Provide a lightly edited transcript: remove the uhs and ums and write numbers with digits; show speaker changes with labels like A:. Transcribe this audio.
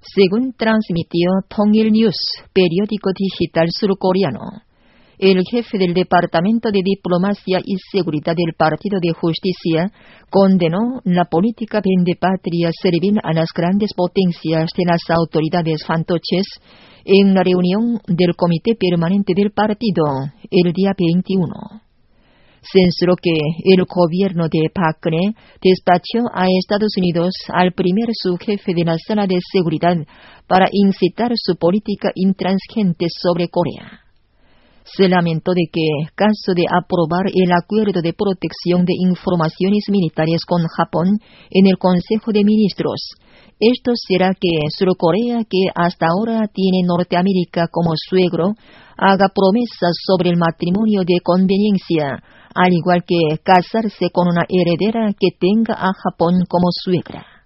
A: Según transmitió Tongil News, periódico digital surcoreano, el jefe del Departamento de Diplomacia y Seguridad del Partido de Justicia condenó la política vendepatria servil a las grandes potencias de las autoridades fantoches en la reunión del Comité Permanente del Partido el día 21. Censuró que el gobierno de Park Geun-hye despachó a Estados Unidos al primer subjefe de la Sala de Seguridad para incitar su política intransigente sobre Corea. Se lamentó de que, caso de aprobar el acuerdo de protección de informaciones militares con Japón en el Consejo de Ministros, esto será que Surcorea, que hasta ahora tiene Norteamérica como suegro, haga promesas sobre el matrimonio de conveniencia, al igual que casarse con una heredera que tenga a Japón como suegra.